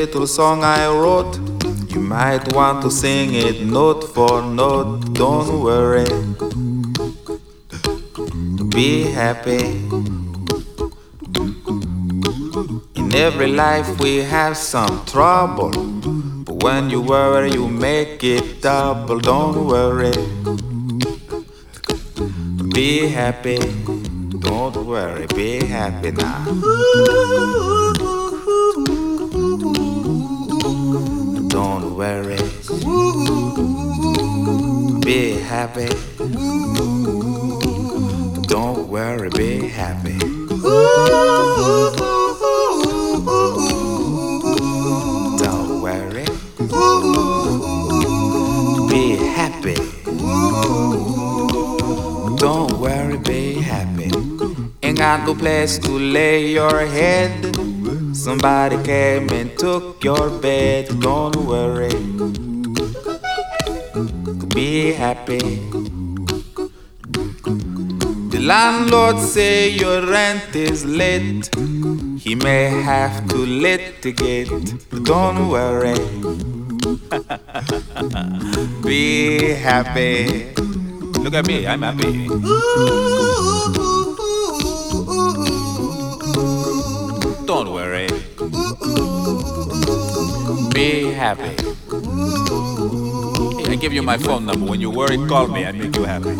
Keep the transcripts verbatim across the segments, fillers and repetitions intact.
little song I wrote. You might want to sing it note for note. Don't worry, be happy. In every life we have some trouble, but when you worry you make it double. Don't worry, be happy. Don't worry, be happy now. Don't worry, be happy. Don't worry, be happy. Don't worry, be happy. Don't worry, be happy. Ain't got no place to lay your head. Somebody came and took your bed. Don't worry, be happy. The landlord say your rent is late. He may have to litigate, but don't worry, be happy. Look at me, I'm happy. Don't worry, be happy. I give you my phone number. When you worry, call me. I make you happy.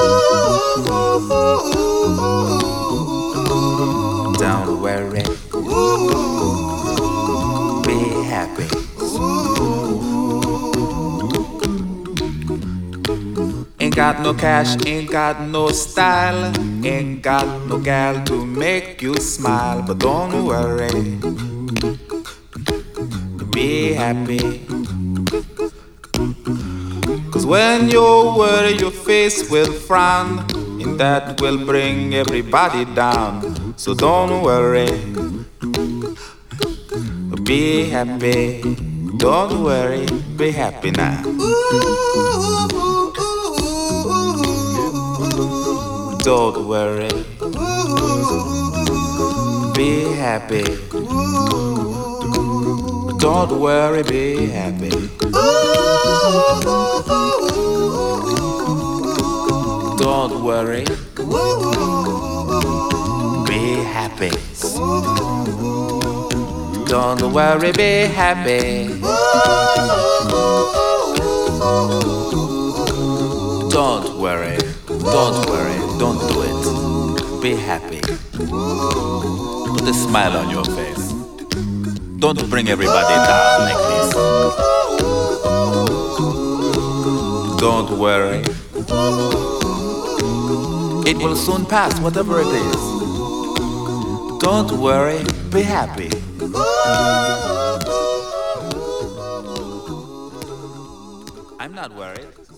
Don't worry, be happy. Ain't got no cash, ain't got no style, ain't got no gal to make you smile. But don't worry, be happy. Cause when you worry your face will frown, and that will bring everybody down. So don't worry, be happy. Don't worry, be happy now. Don't worry, be happy. Don't worry, be happy. Don't worry, be happy. Don't worry, be happy. Don't worry, don't worry, don't do it. Be happy. Put a smile on your face. Don't bring everybody down like this. Don't worry, it will soon pass, whatever it is. Don't worry, be happy. I'm not worried.